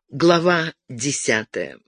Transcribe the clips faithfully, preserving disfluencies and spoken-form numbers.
Глава десятая.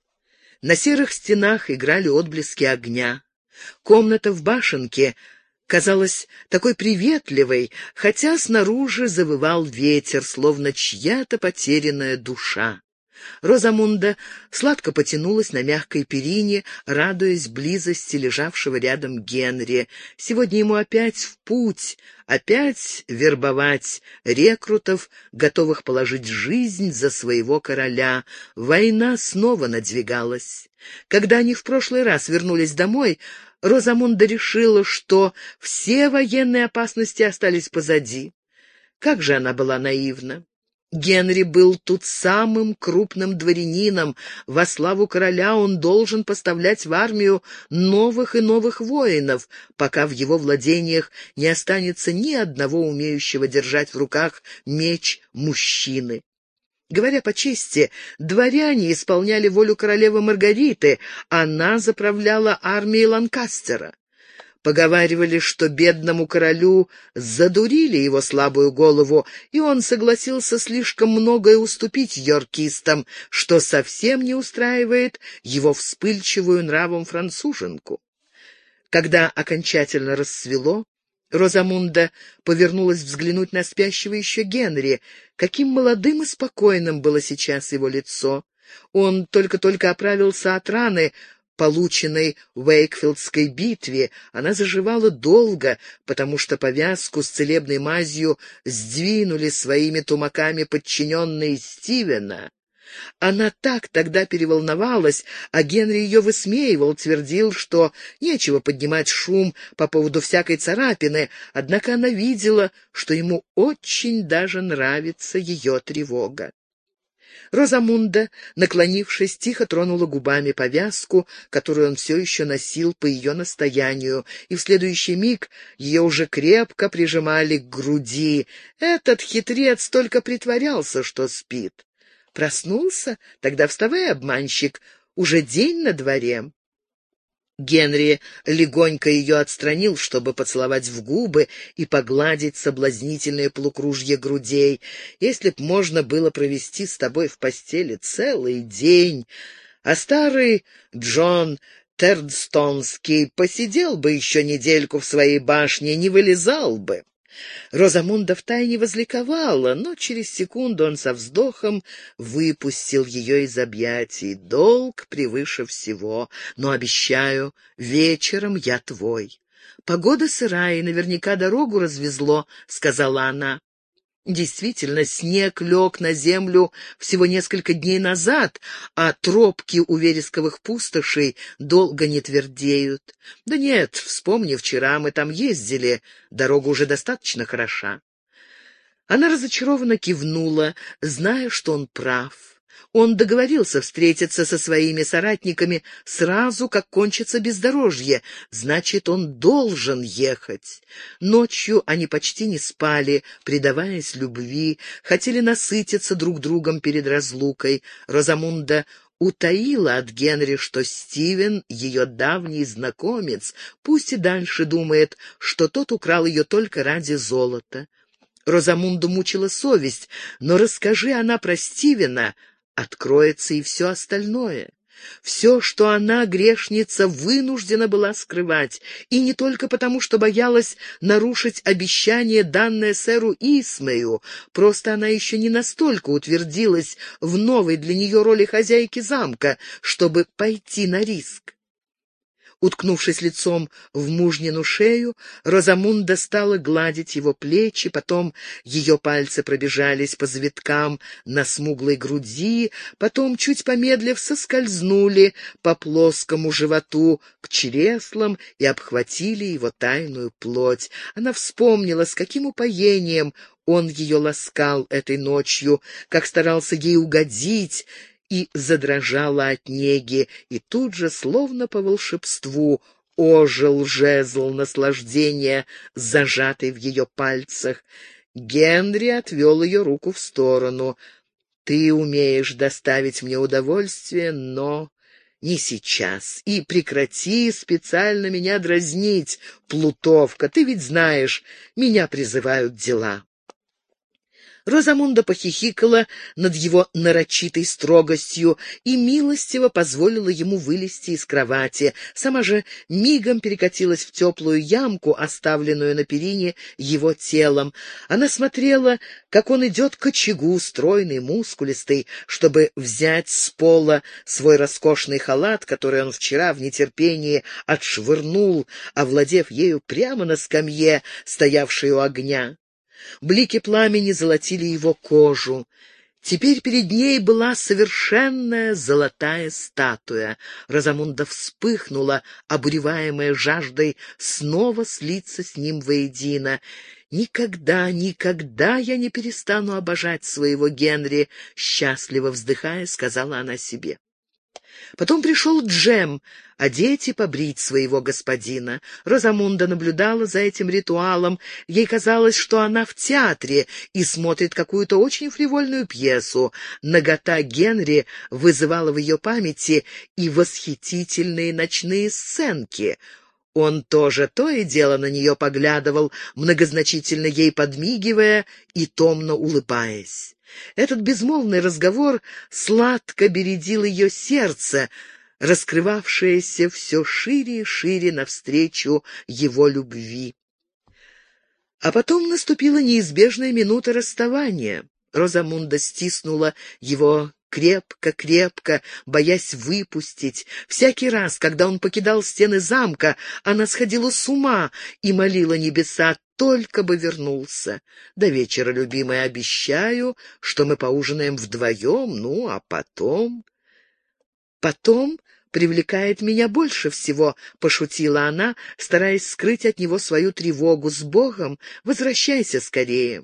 На серых стенах играли отблески огня. Комната в башенке казалась такой приветливой, хотя снаружи завывал ветер, словно чья-то потерянная душа. Розамунда сладко потянулась на мягкой перине, радуясь близости лежавшего рядом Генри. Сегодня ему опять в путь, опять вербовать рекрутов, готовых положить жизнь за своего короля. Война снова надвигалась. Когда они в прошлый раз вернулись домой, Розамунда решила, что все военные опасности остались позади. Как же она была наивна! Генри был тут самым крупным дворянином. Во славу короля он должен поставлять в армию новых и новых воинов, пока в его владениях не останется ни одного умеющего держать в руках меч мужчины. Говоря по чести, дворяне исполняли волю королевы Маргариты, она заправляла армией Ланкастера. Поговаривали, что бедному королю задурили его слабую голову, и он согласился слишком многое уступить йоркистам, что совсем не устраивает его вспыльчивую нравом француженку. Когда окончательно рассвело, Розамунда повернулась взглянуть на спящего еще Генри. Каким молодым и спокойным было сейчас его лицо! Он только-только оправился от раны, полученной в Уэйкфилдской битве. Она заживала долго, потому что повязку с целебной мазью сдвинули своими тумаками подчиненные Стивена. Она так тогда переволновалась, а Генри ее высмеивал, твердил, что нечего поднимать шум по поводу всякой царапины, однако она видела, что ему очень даже нравится ее тревога. Розамунда, наклонившись, тихо тронула губами повязку, которую он все еще носил по ее настоянию, и в следующий миг ее уже крепко прижимали к груди. Этот хитрец только притворялся, что спит. Проснулся? Тогда вставай, обманщик, уже день на дворе. Генри легонько ее отстранил, чтобы поцеловать в губы и погладить соблазнительные полукружья грудей. «Если б можно было провести с тобой в постели целый день, а старый Джон Тердстонский посидел бы еще недельку в своей башне, не вылезал бы». Розамунда втайне возликовала, но через секунду он со вздохом выпустил ее из объятий. «Долг превыше всего, но обещаю, вечером я твой». «Погода сырая, и наверняка дорогу развезло», — сказала она. Действительно, снег лег на землю всего несколько дней назад, а тропки у вересковых пустошей долго не твердеют. Да нет, вспомни, вчера мы там ездили, дорога уже достаточно хороша. Она разочарованно кивнула, зная, что он прав. Он договорился встретиться со своими соратниками сразу, как кончится бездорожье. Значит, он должен ехать. Ночью они почти не спали, предаваясь любви, хотели насытиться друг другом перед разлукой. Розамунда утаила от Генри, что Стивен — ее давний знакомец, пусть и дальше думает, что тот украл ее только ради золота. Розамунду мучила совесть, но расскажи она про Стивена, откроется и все остальное. Все, что она, грешница, вынуждена была скрывать, и не только потому, что боялась нарушить обещание, данное сэру Исмею, просто она еще не настолько утвердилась в новой для нее роли хозяйки замка, чтобы пойти на риск. Уткнувшись лицом в мужнину шею, Розамунда стала гладить его плечи, потом ее пальцы пробежались по завиткам на смуглой груди, потом, чуть помедлив, соскользнули по плоскому животу к чреслам и обхватили его тайную плоть. Она вспомнила, с каким упоением он ее ласкал этой ночью, как старался ей угодить, и задрожала от неги, и тут же, словно по волшебству, ожил жезл наслаждения, зажатый в ее пальцах. Генри отвел ее руку в сторону. «Ты умеешь доставить мне удовольствие, но не сейчас. И прекрати специально меня дразнить, плутовка, ты ведь знаешь, меня призывают дела». Розамунда похихикала над его нарочитой строгостью и милостиво позволила ему вылезти из кровати. Сама же мигом перекатилась в теплую ямку, оставленную на перине его телом. Она смотрела, как он идет к очагу, стройный, мускулистый, чтобы взять с пола свой роскошный халат, который он вчера в нетерпении отшвырнул, овладев ею прямо на скамье, стоявшей у огня. Блики пламени золотили его кожу. Теперь перед ней была совершенная золотая статуя. Розамунда вспыхнула, обуреваемая жаждой снова слиться с ним воедино. «Никогда, никогда я не перестану обожать своего Генри», — счастливо вздыхая, сказала она себе. Потом пришел Джем одеть и побрить своего господина. Розамунда наблюдала за этим ритуалом. Ей казалось, что она в театре и смотрит какую-то очень фривольную пьесу. Нагота Генри вызывала в ее памяти и восхитительные ночные сценки. Он тоже то и дело на нее поглядывал, многозначительно ей подмигивая и томно улыбаясь. Этот безмолвный разговор сладко бередил ее сердце, раскрывавшееся все шире и шире навстречу его любви. А потом наступила неизбежная минута расставания. Розамунда стиснула его крепко-крепко, боясь выпустить. Всякий раз, когда он покидал стены замка, она сходила с ума и молила небеса, только бы вернулся. До вечера, любимая, обещаю, что мы поужинаем вдвоем, ну, а потом... Потом привлекает меня больше всего, — пошутила она, стараясь скрыть от него свою тревогу. С Богом, возвращайся скорее.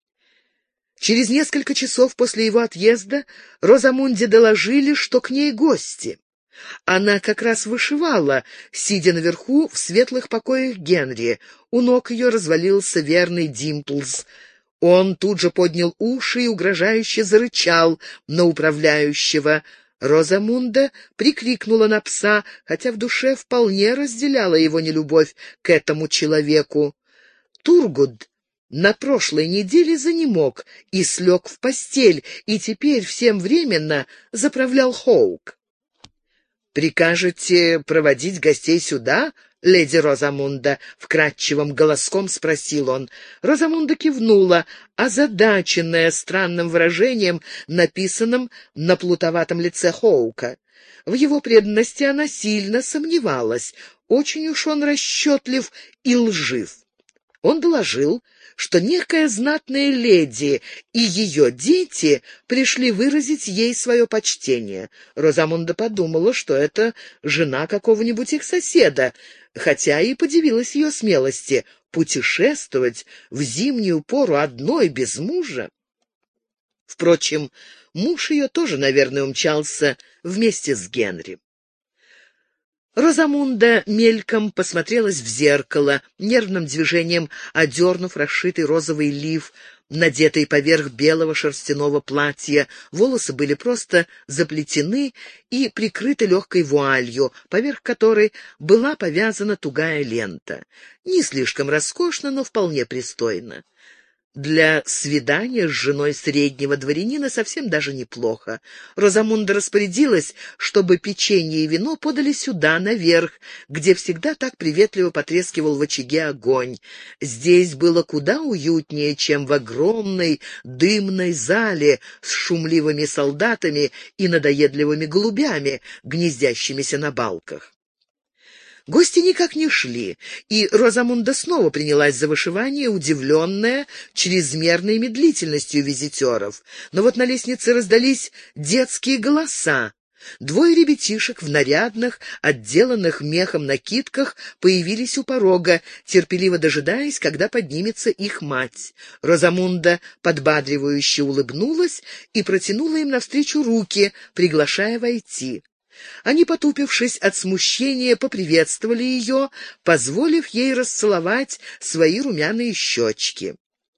Через несколько часов после его отъезда Розамунде доложили, что к ней гости. Она как раз вышивала, сидя наверху в светлых покоях Генри. У ног ее развалился верный Димплз. Он тут же поднял уши и угрожающе зарычал на управляющего. Розамунда прикрикнула на пса, хотя в душе вполне разделяла его нелюбовь к этому человеку. Тургуд на прошлой неделе занемог и слег в постель, и теперь всем временно заправлял Хоук. «Прикажете проводить гостей сюда, леди Розамунда?» — вкрадчивым голоском спросил он. Розамунда кивнула, озадаченная странным выражением, написанным на плутоватом лице Хоука. В его преданности она сильно сомневалась. Очень уж он расчетлив и лжив. Он доложил, что некая знатная леди и ее дети пришли выразить ей свое почтение. Розамунда подумала, что это жена какого-нибудь их соседа, хотя и подивилась ее смелости путешествовать в зимнюю пору одной без мужа. Впрочем, муж ее тоже, наверное, умчался вместе с Генри. Розамунда мельком посмотрелась в зеркало, нервным движением одернув расшитый розовый лиф, надетый поверх белого шерстяного платья. Волосы были просто заплетены и прикрыты легкой вуалью, поверх которой была повязана тугая лента. Не слишком роскошно, но вполне пристойно. Для свидания с женой среднего дворянина совсем даже неплохо. Розамунда распорядилась, чтобы печенье и вино подали сюда, наверх, где всегда так приветливо потрескивал в очаге огонь. Здесь было куда уютнее, чем в огромной дымной зале с шумливыми солдатами и надоедливыми голубями, гнездящимися на балках. Гости никак не шли, и Розамунда снова принялась за вышивание, удивленная чрезмерной медлительностью визитеров. Но вот на лестнице раздались детские голоса. Двое ребятишек в нарядных, отделанных мехом накидках появились у порога, терпеливо дожидаясь, когда поднимется их мать. Розамунда подбадривающе улыбнулась и протянула им навстречу руки, приглашая войти. Они, потупившись от смущения, поприветствовали ее, позволив ей расцеловать свои румяные щечки.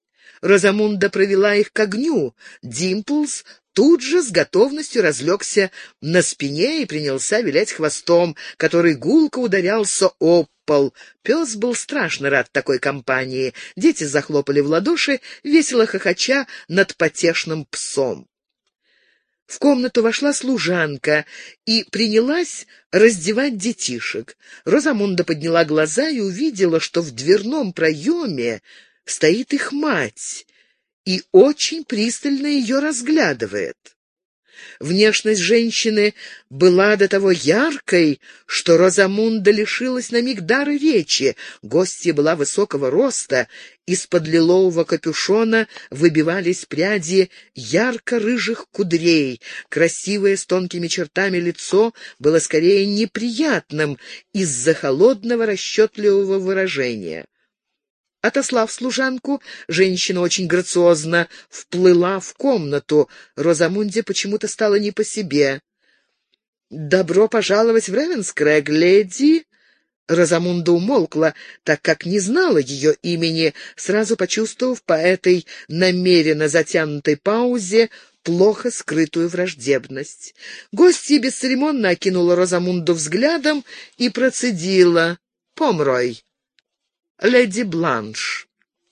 Розамунда провела их к огню. Димплз тут же с готовностью разлегся на спине и принялся вилять хвостом, который гулко ударялся об пол. Пес был страшно рад такой компании. Дети захлопали в ладоши, весело хохоча над потешным псом. В комнату вошла служанка и принялась раздевать детишек. Розамунда подняла глаза и увидела, что в дверном проеме стоит их мать и очень пристально ее разглядывает. Внешность женщины была до того яркой, что Розамунда лишилась на миг дара речи. Гостья была высокого роста, из-под лилового капюшона выбивались пряди ярко-рыжих кудрей. Красивое с тонкими чертами лицо было скорее неприятным из-за холодного расчетливого выражения. Отослав служанку, женщина очень грациозно вплыла в комнату. Розамунде почему-то стало не по себе. «Добро пожаловать в Ревенскрэг, леди!» Розамунда умолкла, так как не знала ее имени, сразу почувствовав по этой намеренно затянутой паузе плохо скрытую враждебность. Гостья бесцеремонно окинула Розамунду взглядом и процедила: «Помрой, леди Бланш».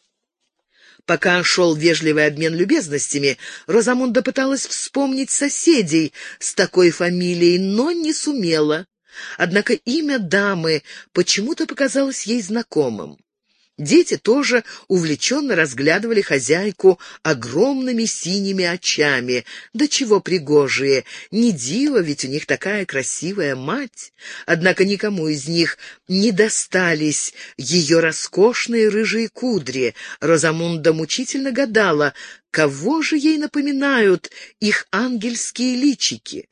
Пока шел вежливый обмен любезностями, Розамунда пыталась вспомнить соседей с такой фамилией, но не сумела. Однако имя дамы почему-то показалось ей знакомым. Дети тоже увлеченно разглядывали хозяйку огромными синими очами. Да чего пригожие! Не диво, ведь у них такая красивая мать. Однако никому из них не достались ее роскошные рыжие кудри. Розамунда мучительно гадала, кого же ей напоминают их ангельские личики.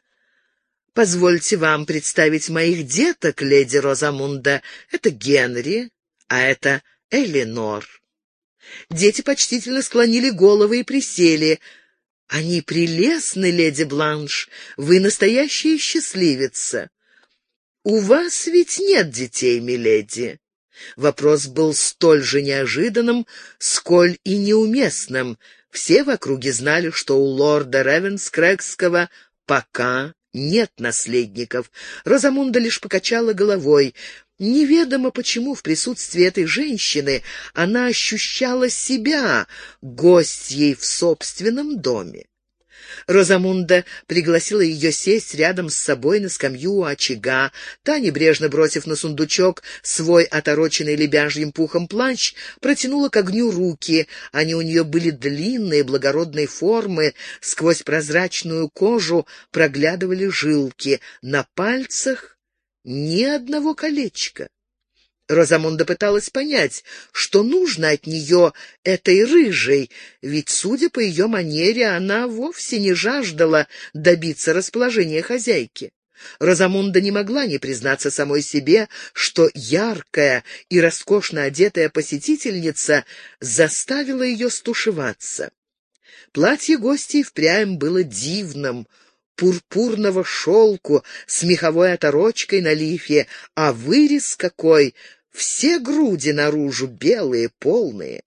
«Позвольте вам представить моих деток, леди Розамунда. Это Генри, а это Элинор». Дети почтительно склонили головы и присели. «Они прелестны, леди Бланш. Вы настоящая счастливица». «У вас ведь нет детей, миледи?» Вопрос был столь же неожиданным, сколь и неуместным. Все в округе знали, что у лорда Ревенскрэгского пока нет наследников. Розамунда лишь покачала головой. Неведомо почему в присутствии этой женщины она ощущала себя гостьей в собственном доме. Розамунда пригласила ее сесть рядом с собой на скамью у очага. Та, небрежно бросив на сундучок свой отороченный лебяжьим пухом плащ, протянула к огню руки. Они у нее были длинные, благородной формы, сквозь прозрачную кожу проглядывали жилки. На пальцах ни одного колечка. Розамунда пыталась понять, что нужно от нее этой рыжей, ведь, судя по ее манере, она вовсе не жаждала добиться расположения хозяйки. Розамунда не могла не признаться самой себе, что яркая и роскошно одетая посетительница заставила ее стушеваться. Платье гостей впрямь было дивным, пурпурного шелку с меховой оторочкой на лифе, а вырез какой! Все груди наружу, белые, полные.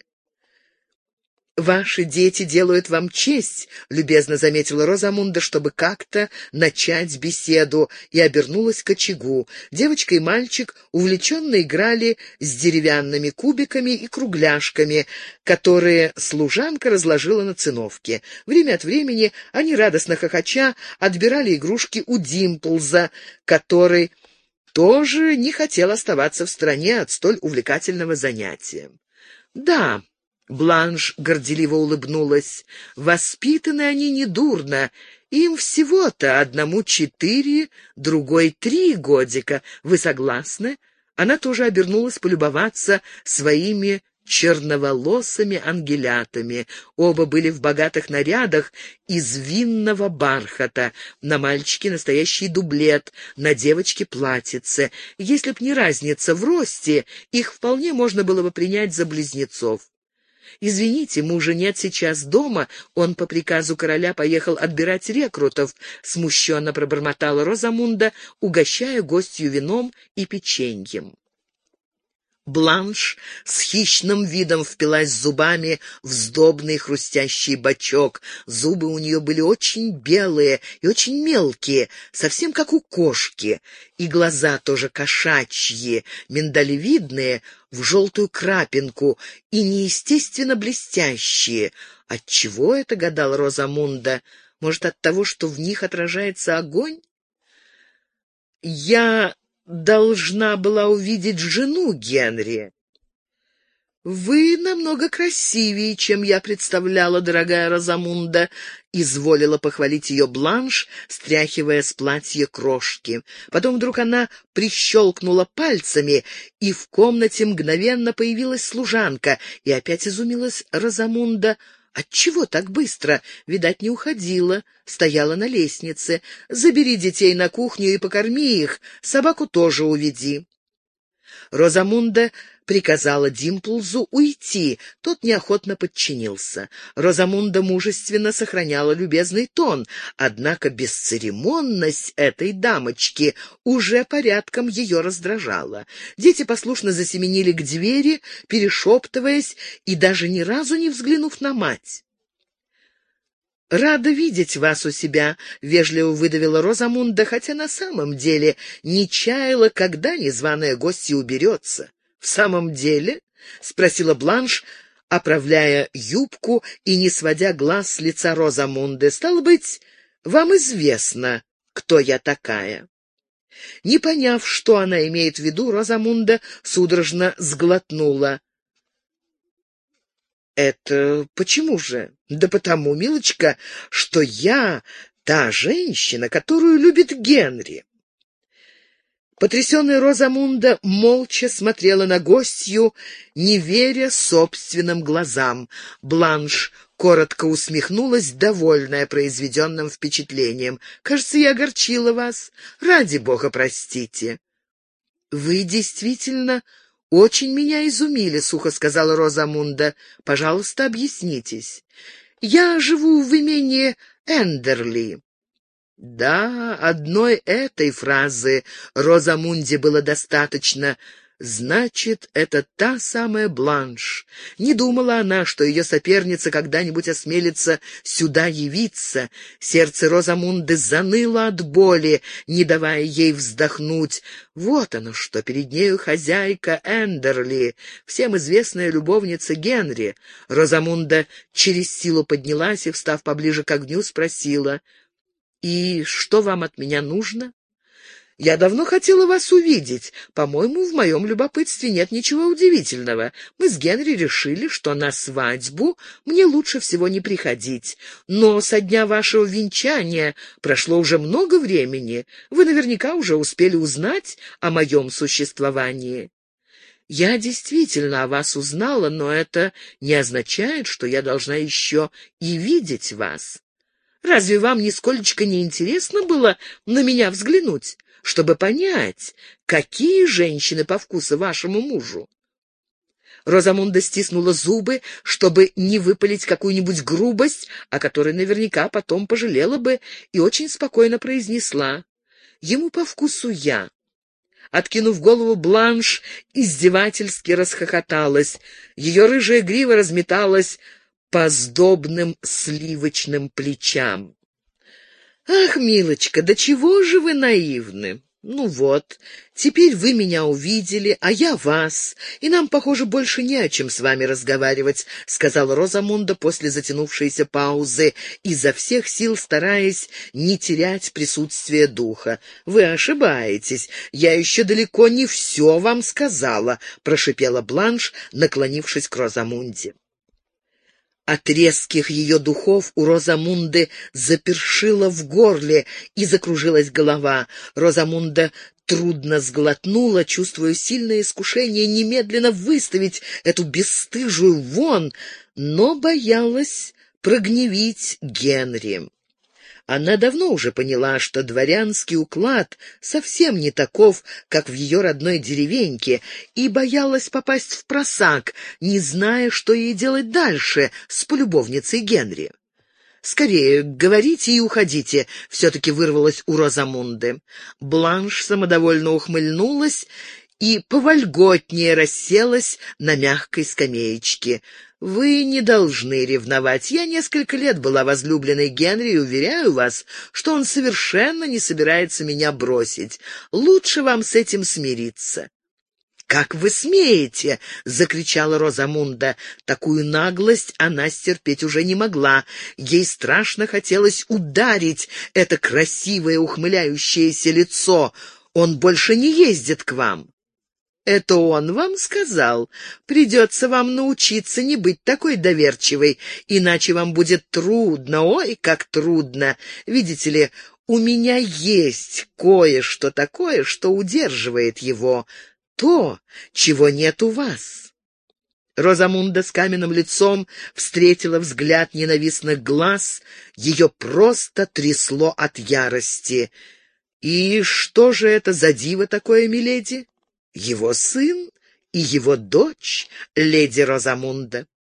«Ваши дети делают вам честь», — любезно заметила Розамунда, чтобы как-то начать беседу, и обернулась к очагу. Девочка и мальчик увлеченно играли с деревянными кубиками и кругляшками, которые служанка разложила на циновке. Время от времени они, радостно хохоча, отбирали игрушки у Димплза, который тоже не хотел оставаться в стороне от столь увлекательного занятия. «Да», — Бланш горделиво улыбнулась, — «воспитаны они недурно. Им всего-то одному четыре, другой три годика. Вы согласны?» Она тоже обернулась полюбоваться своими черноволосыми ангелятами. Оба были в богатых нарядах из винного бархата. На мальчике настоящий дублет, на девочке платьице. Если б не разница в росте, их вполне можно было бы принять за близнецов. «Извините, мужа нет сейчас дома, он по приказу короля поехал отбирать рекрутов», — смущенно пробормотала Розамунда, угощая гостью вином и печеньем. Бланш с хищным видом впилась зубами в сдобный хрустящий бочок. Зубы у нее были очень белые и очень мелкие, совсем как у кошки, и глаза тоже кошачьи, миндалевидные, в желтую крапинку и неестественно блестящие. Отчего это, гадала Розамунда? Может, от того, что в них отражается огонь? «Я должна была увидеть жену Генри. Вы намного красивее, чем я представляла, дорогая Розамунда», — изволила похвалить ее Бланш, стряхивая с платья крошки. Потом вдруг она прищелкнула пальцами, и в комнате мгновенно появилась служанка, и опять изумилась Розамунда. Отчего так быстро? Видать, не уходила, стояла на лестнице. «Забери детей на кухню и покорми их, собаку тоже уведи». Розамунда приказала Димплзу уйти, тот неохотно подчинился. Розамунда мужественно сохраняла любезный тон, однако бесцеремонность этой дамочки уже порядком ее раздражала. Дети послушно засеменили к двери, перешептываясь и даже ни разу не взглянув на мать. «Рада видеть вас у себя», — вежливо выдавила Розамунда, хотя на самом деле не чаяла, когда незваная гостья уберется. «В самом деле?» — спросила Бланш, оправляя юбку и не сводя глаз с лица Розамунды. «Стало быть, вам известно, кто я такая?» Не поняв, что она имеет в виду, Розамунда судорожно сглотнула. «Это почему же?» «Да потому, милочка, что я та женщина, которую любит Генри». Потрясенная Розамунда молча смотрела на гостью, не веря собственным глазам. Бланш коротко усмехнулась, довольная произведенным впечатлением. «Кажется, я огорчила вас. Ради бога, простите». «Вы действительно очень меня изумили», — сухо сказала Розамунда. «Пожалуйста, объяснитесь». «Я живу в имении Эндерли». Да, одной этой фразы Розамунде было достаточно. Значит, это та самая Бланш. Не думала она, что ее соперница когда-нибудь осмелится сюда явиться. Сердце Розамунды заныло от боли, не давая ей вздохнуть. Вот оно что, перед нею хозяйка Эндерли, всем известная любовница Генри. Розамунда через силу поднялась и, встав поближе к огню, спросила: «И что вам от меня нужно?» «Я давно хотела вас увидеть. По-моему, в моем любопытстве нет ничего удивительного. Мы с Генри решили, что на свадьбу мне лучше всего не приходить. Но со дня вашего венчания прошло уже много времени. Вы наверняка уже успели узнать о моем существовании». «Я действительно о вас узнала, но это не означает, что я должна еще и видеть вас. Разве вам нисколечко не интересно было на меня взглянуть, чтобы понять, какие женщины по вкусу вашему мужу?» Розамунда стиснула зубы, чтобы не выпалить какую-нибудь грубость, о которой наверняка потом пожалела бы, и очень спокойно произнесла: «Ему по вкусу я». Откинув голову, Бланш издевательски расхохоталась. Ее рыжая грива разметалась по сдобным сливочным плечам. «Ах, милочка, да чего же вы наивны? Ну вот, теперь вы меня увидели, а я вас, и нам, похоже, больше не о чем с вами разговаривать», — сказала Розамунда после затянувшейся паузы, изо всех сил стараясь не терять присутствие духа. «Вы ошибаетесь, я еще далеко не все вам сказала», — прошипела Бланш, наклонившись к Розамунде. От резких ее духов у Розамунды запершило в горле и закружилась голова. Розамунда трудно сглотнула, чувствуя сильное искушение немедленно выставить эту бесстыжую вон, но боялась прогневить Генри. Она давно уже поняла, что дворянский уклад совсем не таков, как в ее родной деревеньке, и боялась попасть в просак, не зная, что ей делать дальше с полюбовницей Генри. «Скорее, говорите и уходите», — все-таки вырвалось у Розамунды. Бланш самодовольно ухмыльнулась и повольготнее расселась на мягкой скамеечке. «Вы не должны ревновать. Я несколько лет была возлюбленной Генри и уверяю вас, что он совершенно не собирается меня бросить. Лучше вам с этим смириться». «Как вы смеете?» — закричала Розамунда. Такую наглость она стерпеть уже не могла. Ей страшно хотелось ударить это красивое ухмыляющееся лицо. «Он больше не ездит к вам». «Это он вам сказал. Придется вам научиться не быть такой доверчивой, иначе вам будет трудно, ой, как трудно. Видите ли, у меня есть кое-что такое, что удерживает его, то, чего нет у вас». Розамунда с каменным лицом встретила взгляд ненавистных глаз, ее просто трясло от ярости. «И что же это за диво такое, миледи?» «Его сын и его дочь, леди Розамунда».